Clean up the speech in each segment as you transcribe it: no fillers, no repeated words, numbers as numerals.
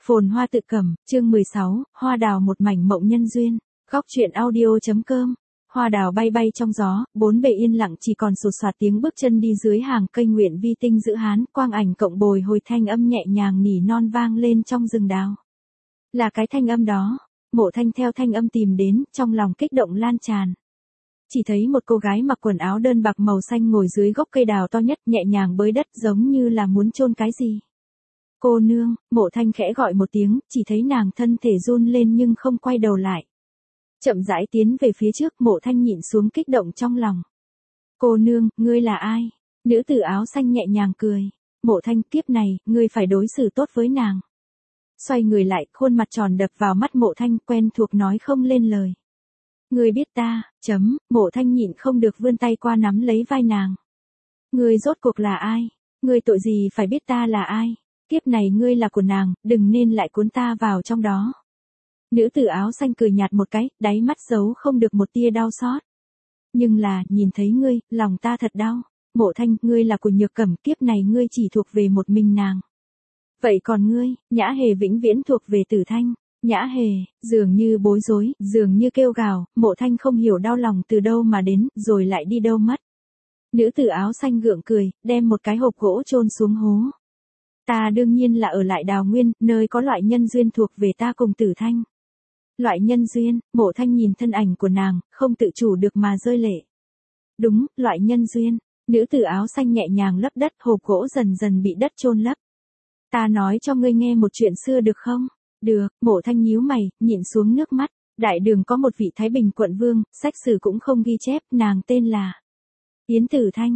Phồn hoa tự cầm, chương 16, hoa đào một mảnh mộng nhân duyên. Góc truyện audio.com. Hoa đào bay bay trong gió, bốn bề yên lặng chỉ còn sột soạt tiếng bước chân đi dưới hàng cây nguyện vi tinh giữ hán, quang ảnh cộng bồi hồi thanh âm nhẹ nhàng nỉ non vang lên trong rừng đào. Là cái thanh âm đó, Mộ Thanh theo thanh âm tìm đến, trong lòng kích động lan tràn. Chỉ thấy một cô gái mặc quần áo đơn bạc màu xanh ngồi dưới gốc cây đào to nhất, nhẹ nhàng bới đất giống như là muốn chôn cái gì. Cô nương, Mộ Thanh khẽ gọi một tiếng, chỉ thấy nàng thân thể run lên nhưng không quay đầu lại. Chậm rãi tiến về phía trước, Mộ Thanh nhịn xuống kích động trong lòng. Cô nương, ngươi là ai? Nữ tử áo xanh nhẹ nhàng cười. Mộ Thanh, kiếp này, ngươi phải đối xử tốt với nàng. Xoay người lại, khuôn mặt tròn đập vào mắt Mộ Thanh, quen thuộc nói không lên lời. Ngươi biết ta, Mộ Thanh nhịn không được vươn tay qua nắm lấy vai nàng. Ngươi rốt cuộc là ai? Ngươi tội gì phải biết ta là ai? Kiếp này ngươi là của nàng, đừng nên lại cuốn ta vào trong đó. Nữ tử áo xanh cười nhạt một cái, đáy mắt giấu không được một tia đau xót. Nhưng là, nhìn thấy ngươi, lòng ta thật đau. Mộ Thanh, ngươi là của Nhược Cẩm, kiếp này ngươi chỉ thuộc về một mình nàng. Vậy còn ngươi, Nhã Hề vĩnh viễn thuộc về Tử Thanh. Nhã Hề, dường như bối rối, dường như kêu gào, Mộ Thanh không hiểu đau lòng từ đâu mà đến, rồi lại đi đâu mất. Nữ tử áo xanh gượng cười, đem một cái hộp gỗ chôn xuống hố. Ta đương nhiên là ở lại Đào Nguyên, nơi có loại nhân duyên thuộc về ta cùng Tử Thanh. Loại nhân duyên, Mộ Thanh nhìn thân ảnh của nàng, không tự chủ được mà rơi lệ. Đúng, loại nhân duyên, nữ tử áo xanh nhẹ nhàng lấp đất, hộp gỗ dần dần bị đất chôn lấp. Ta nói cho ngươi nghe một chuyện xưa được không? Được, Mộ Thanh nhíu mày, nhịn xuống nước mắt. Đại đường có một vị Thái Bình quận vương, sách sử cũng không ghi chép, nàng tên là Yến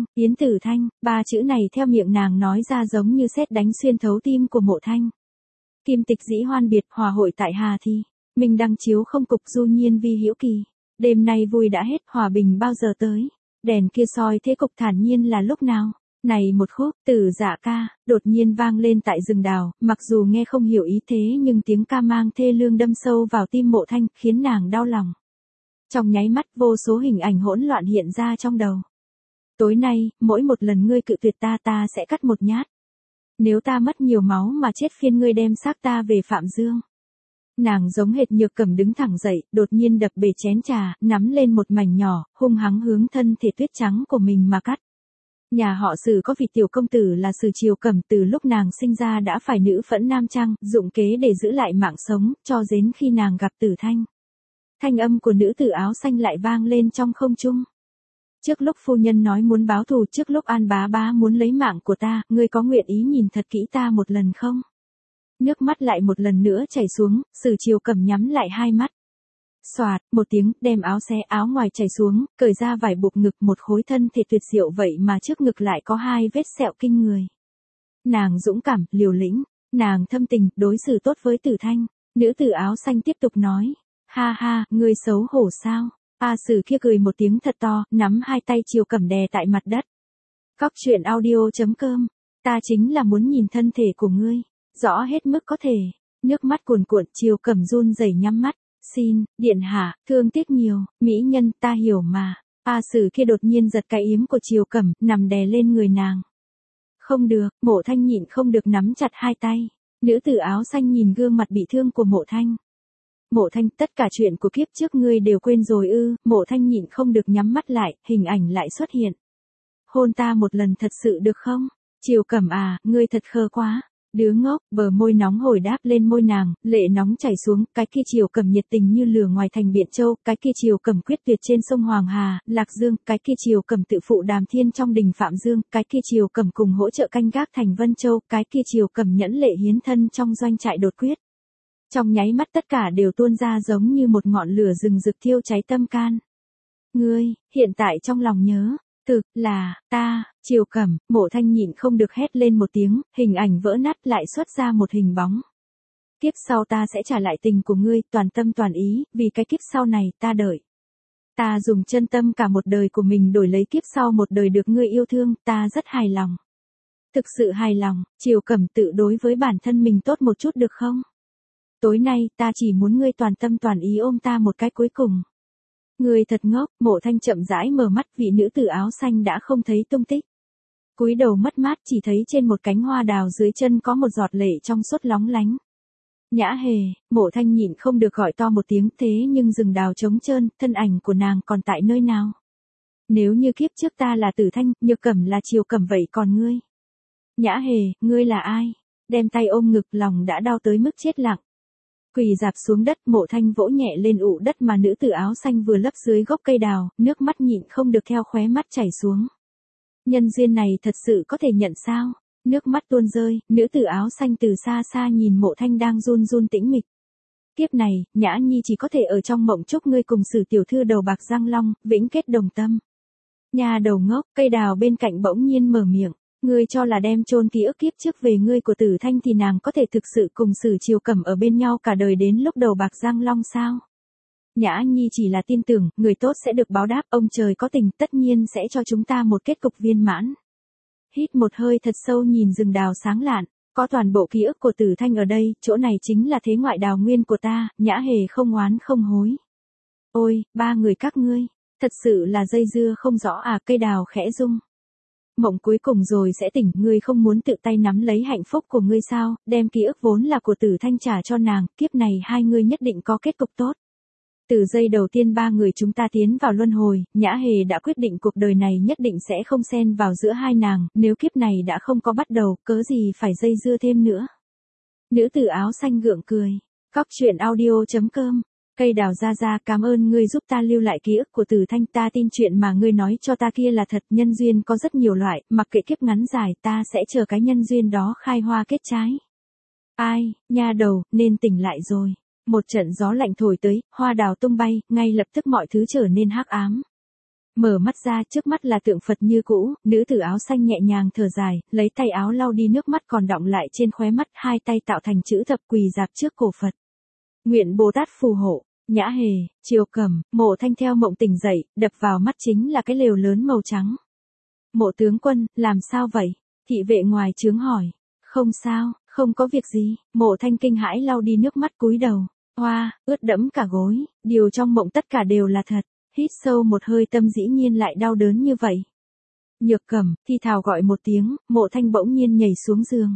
Tử Thanh, ba chữ này theo miệng nàng nói ra giống như sét đánh xuyên thấu tim của Mộ Thanh. Kim tịch dĩ hoan biệt, hòa hội tại Hà Thi, minh đăng chiếu không cục, du nhiên vi hữu kỳ. Đêm nay vui đã hết, hòa bình bao giờ tới? Đèn kia soi thế cục thản nhiên là lúc nào? Này một khúc, Tử Dạ ca, đột nhiên vang lên tại rừng đào, mặc dù nghe không hiểu ý thế nhưng tiếng ca mang thê lương đâm sâu vào tim Mộ Thanh, khiến nàng đau lòng. Trong nháy mắt, vô số hình ảnh hỗn loạn hiện ra trong đầu. Tối nay, mỗi một lần ngươi cự tuyệt ta, ta sẽ cắt một nhát. Nếu ta mất nhiều máu mà chết, phiên ngươi đem xác ta về Phạm Dương. Nàng giống hệt Nhược Cẩm đứng thẳng dậy, đột nhiên đập bể chén trà, nắm lên một mảnh nhỏ, hung hăng hướng thân thể tuyết trắng của mình mà cắt. Nhà họ Sử có vị tiểu công tử là Sử Triều Cẩm, từ lúc nàng sinh ra đã phải nữ phẫn nam trang, dụng kế để giữ lại mạng sống, cho đến khi nàng gặp Tử Thanh. Thanh âm của nữ tử áo xanh lại vang lên trong không trung. Trước lúc phu nhân nói muốn báo thù, trước lúc An bá bá muốn lấy mạng của ta, ngươi có nguyện ý nhìn thật kỹ ta một lần không? Nước mắt lại một lần nữa chảy xuống, Sử Triều Cẩm nhắm lại hai mắt. Xoạt, một tiếng, đem áo xé áo ngoài chảy xuống, cởi ra vải buộc ngực, một khối thân thể tuyệt diệu vậy mà trước ngực lại có hai vết sẹo kinh người. Nàng dũng cảm, liều lĩnh, nàng thâm tình, đối xử tốt với Tử Thanh. Nữ tử áo xanh tiếp tục nói, ha ha, ngươi xấu hổ sao? Sử kia cười một tiếng thật to, nắm hai tay Triều Cẩm đè tại mặt đất. Góc truyện audio.com, ta chính là muốn nhìn thân thể của ngươi, rõ hết mức có thể. Nước mắt cuồn cuộn, Triều Cẩm run rẩy nhắm mắt. Xin, điện hạ, thương tiếc nhiều, mỹ nhân, ta hiểu mà. Sử kia đột nhiên giật cái yếm của Triều Cẩm, nằm đè lên người nàng. Không được, Mộ Thanh nhịn không được nắm chặt hai tay. Nữ tử áo xanh nhìn gương mặt bị thương của Mộ Thanh. Mộ Thanh, tất cả chuyện của kiếp trước ngươi đều quên rồi ư? Mộ Thanh nhịn không được nhắm mắt lại, hình ảnh lại xuất hiện. Hôn ta một lần thật sự được không? Triều Cẩm à, ngươi thật khờ quá. Đứa ngốc, bờ môi nóng hổi đáp lên môi nàng, lệ nóng chảy xuống, cái kia Triều Cẩm nhiệt tình như lửa ngoài thành Biện Châu, cái kia Triều Cẩm quyết tuyệt trên sông Hoàng Hà, Lạc Dương, cái kia Triều Cẩm tự phụ Đàm Thiên trong đình Phạm Dương, cái kia Triều Cẩm cùng hỗ trợ canh gác thành Vân Châu, cái kia Triều Cẩm nhẫn lệ hiến thân trong doanh trại đột quyết. Trong nháy mắt tất cả đều tuôn ra giống như một ngọn lửa rừng rực thiêu cháy tâm can. Ngươi, hiện tại trong lòng nhớ, thực là, ta, Triều Cẩm, Mộ Thanh nhịn không được hét lên một tiếng, hình ảnh vỡ nát lại xuất ra một hình bóng. Kiếp sau ta sẽ trả lại tình của ngươi, toàn tâm toàn ý, vì cái kiếp sau này, ta đợi. Ta dùng chân tâm cả một đời của mình đổi lấy kiếp sau một đời được ngươi yêu thương, ta rất hài lòng. Thực sự hài lòng, Triều Cẩm tự đối với bản thân mình tốt một chút được không? Tối nay, ta chỉ muốn ngươi toàn tâm toàn ý ôm ta một cái cuối cùng. Ngươi thật ngốc, Mộ Thanh chậm rãi mở mắt, vị nữ tử áo xanh đã không thấy tung tích. Cúi đầu mất mát, chỉ thấy trên một cánh hoa đào dưới chân có một giọt lệ trong suốt lóng lánh. Nhã Hề, Mộ Thanh nhịn không được gọi to một tiếng, thế nhưng rừng đào trống trơn, thân ảnh của nàng còn tại nơi nào? Nếu như kiếp trước ta là Tử Thanh, Nhược Cẩm là Triều Cẩm vậy còn ngươi? Nhã Hề, ngươi là ai? Đem tay ôm ngực, lòng đã đau tới mức chết lặng. Quỳ dạp xuống đất, Mộ Thanh vỗ nhẹ lên ụ đất mà nữ tử áo xanh vừa lấp dưới gốc cây đào, nước mắt nhịn không được theo khóe mắt chảy xuống. Nhân duyên này thật sự có thể nhận sao? Nước mắt tuôn rơi, nữ tử áo xanh từ xa xa nhìn Mộ Thanh đang run run tĩnh mịch. Kiếp này, Nhã Nhi chỉ có thể ở trong mộng chúc ngươi cùng Sử tiểu thư đầu bạc răng long, vĩnh kết đồng tâm. Nhà đầu ngốc, cây đào bên cạnh bỗng nhiên mở miệng. Ngươi cho là đem chôn ký ức kiếp trước về ngươi của Tử Thanh thì nàng có thể thực sự cùng Sử Triều Cẩm ở bên nhau cả đời đến lúc đầu bạc răng long sao? Nhã Nhi chỉ là tin tưởng, người tốt sẽ được báo đáp, ông trời có tình tất nhiên sẽ cho chúng ta một kết cục viên mãn. Hít một hơi thật sâu nhìn rừng đào sáng lạn, có toàn bộ ký ức của Tử Thanh ở đây, chỗ này chính là thế ngoại đào nguyên của ta, Nhã Hề không oán không hối. Ôi, ba người các ngươi, thật sự là dây dưa không rõ à, cây đào khẽ rung. Mộng cuối cùng rồi sẽ tỉnh, ngươi không muốn tự tay nắm lấy hạnh phúc của ngươi sao, đem ký ức vốn là của Tử Thanh trả cho nàng, kiếp này hai ngươi nhất định có kết cục tốt. Từ giây đầu tiên ba người chúng ta tiến vào luân hồi, Nhã Hề đã quyết định cuộc đời này nhất định sẽ không xen vào giữa hai nàng, nếu kiếp này đã không có bắt đầu, cớ gì phải dây dưa thêm nữa. Nữ tử áo xanh gượng cười. Cóc truyện audio.com. Cây đào ra ra, cảm ơn ngươi giúp ta lưu lại ký ức của Tử Thanh, ta tin chuyện mà ngươi nói cho ta kia là thật, nhân duyên có rất nhiều loại, mặc kệ kiếp ngắn dài, ta sẽ chờ cái nhân duyên đó khai hoa kết trái. Ai, nha đầu, nên tỉnh lại rồi. Một trận gió lạnh thổi tới, hoa đào tung bay, ngay lập tức mọi thứ trở nên hắc ám. Mở mắt ra, trước mắt là tượng Phật như cũ, nữ tử áo xanh nhẹ nhàng thở dài, lấy tay áo lau đi nước mắt còn đọng lại trên khóe mắt, hai tay tạo thành chữ thập quỳ dạp trước cổ Phật. Nguyện Bồ Tát phù hộ. Nhã Hề, Triều Cẩm, Mộ Thanh theo mộng tỉnh dậy, đập vào mắt chính là cái lều lớn màu trắng. Mộ tướng quân, làm sao vậy? Thị vệ ngoài trướng hỏi. Không sao, không có việc gì. Mộ Thanh kinh hãi lau đi nước mắt cúi đầu. Hoa, ướt đẫm cả gối, điều trong mộng tất cả đều là thật. Hít sâu một hơi, tâm dĩ nhiên lại đau đớn như vậy. Nhược Cẩm, thi thào gọi một tiếng, Mộ Thanh bỗng nhiên nhảy xuống giường.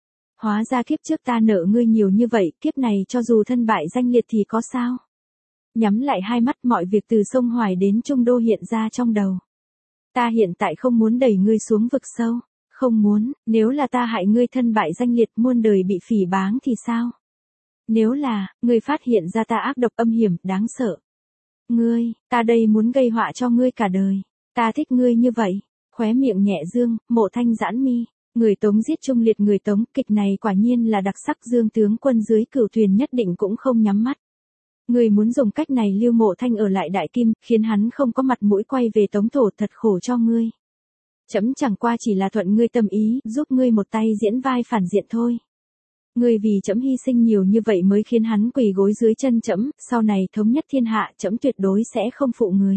Hóa ra kiếp trước ta nợ ngươi nhiều như vậy, kiếp này cho dù thân bại danh liệt thì có sao? Nhắm lại hai mắt, mọi việc từ sông Hoài đến Trung Đô hiện ra trong đầu. Ta hiện tại không muốn đẩy ngươi xuống vực sâu, không muốn, nếu là ta hại ngươi thân bại danh liệt muôn đời bị phỉ báng thì sao? Nếu là, ngươi phát hiện ra ta ác độc âm hiểm, đáng sợ. Ngươi, ta đây muốn gây họa cho ngươi cả đời. Ta thích ngươi như vậy. Khóe miệng nhẹ dương, Mộ Thanh giãn mi. Người Tống giết Trung Liệt người Tống, kịch này quả nhiên là đặc sắc, Dương tướng quân dưới Cửu Thuyền nhất định cũng không nhắm mắt. Ngươi muốn dùng cách này lưu Mộ Thanh ở lại Đại Kim, khiến hắn không có mặt mũi quay về Tống thổ, thật khổ cho ngươi. Trẫm chẳng qua chỉ là thuận ngươi tâm ý, giúp ngươi một tay diễn vai phản diện thôi. Ngươi vì trẫm hy sinh nhiều như vậy mới khiến hắn quỳ gối dưới chân trẫm, sau này thống nhất thiên hạ, trẫm tuyệt đối sẽ không phụ người.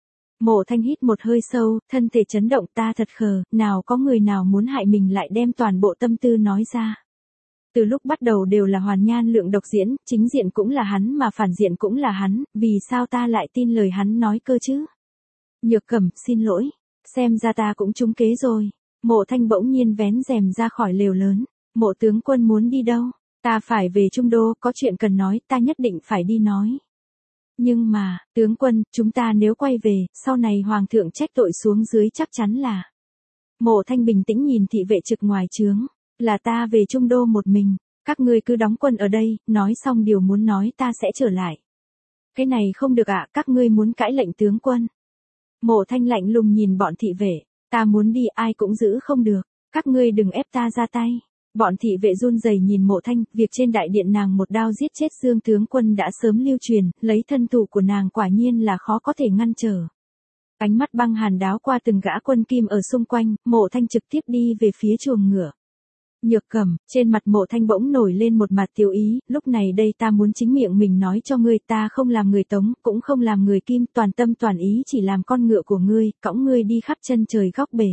Mộ Thanh hít một hơi sâu, thân thể chấn động, ta thật khờ, nào có người nào muốn hại mình lại đem toàn bộ tâm tư nói ra. Từ lúc bắt đầu đều là Hoàn Nhan Lượng độc diễn, chính diện cũng là hắn mà phản diện cũng là hắn, vì sao ta lại tin lời hắn nói cơ chứ? Nhược Cẩm, xin lỗi, xem ra ta cũng trúng kế rồi. Mộ Thanh bỗng nhiên vén rèm ra khỏi lều lớn. Mộ tướng quân muốn đi đâu? Ta phải về Trung Đô, có chuyện cần nói, ta nhất định phải đi nói. Nhưng mà, tướng quân, chúng ta nếu quay về, sau này hoàng thượng trách tội xuống dưới chắc chắn là. Mộ Thanh bình tĩnh nhìn thị vệ trực ngoài trướng, là ta về Trung Đô một mình, các ngươi cứ đóng quân ở đây, nói xong điều muốn nói ta sẽ trở lại. Cái này không được ạ, các ngươi muốn cãi lệnh tướng quân. Mộ Thanh lạnh lùng nhìn bọn thị vệ, ta muốn đi ai cũng giữ không được, các ngươi đừng ép ta ra tay. Bọn thị vệ run rẩy nhìn Mộ Thanh, việc trên đại điện nàng một đao giết chết Dương tướng quân đã sớm lưu truyền, lấy thân thủ của nàng quả nhiên là khó có thể ngăn trở. Ánh mắt băng hàn đáo qua từng gã quân kim ở xung quanh, Mộ Thanh trực tiếp đi về phía chuồng ngựa. Nhược Cẩm, trên mặt Mộ Thanh bỗng nổi lên một mặt tiêu ý, lúc này đây ta muốn chính miệng mình nói cho ngươi, ta không làm người Tống, cũng không làm người Kim, toàn tâm toàn ý chỉ làm con ngựa của ngươi, cõng ngươi đi khắp chân trời góc bể.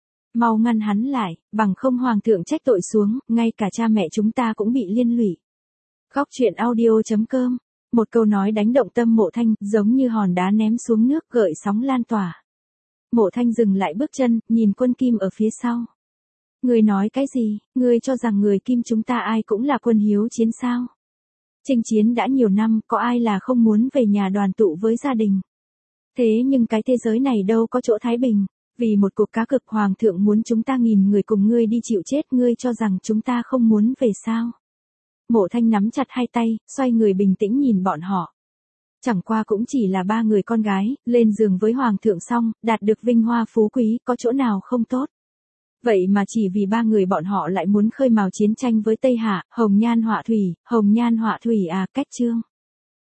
Mau ngăn hắn lại, bằng không hoàng thượng trách tội xuống, ngay cả cha mẹ chúng ta cũng bị liên lụy. Góc truyện audio.com. Một câu nói đánh động tâm Mộ Thanh, giống như hòn đá ném xuống nước gợi sóng lan tỏa. Mộ Thanh dừng lại bước chân, nhìn quân Kim ở phía sau. Ngươi nói cái gì, ngươi cho rằng người Kim chúng ta ai cũng là quân hiếu chiến sao? Chinh chiến đã nhiều năm, có ai là không muốn về nhà đoàn tụ với gia đình. Thế nhưng cái thế giới này đâu có chỗ thái bình. Vì một cuộc cá cược hoàng thượng muốn chúng ta nghìn người cùng ngươi đi chịu chết, ngươi cho rằng chúng ta không muốn về sao? Mộ Thanh nắm chặt hai tay, xoay người bình tĩnh nhìn bọn họ. Chẳng qua cũng chỉ là 3 người con gái, lên giường với hoàng thượng xong, đạt được vinh hoa phú quý, có chỗ nào không tốt. Vậy mà chỉ vì 3 người bọn họ lại muốn khơi mào chiến tranh với Tây Hạ, hồng nhan họa thủy à, cách chương.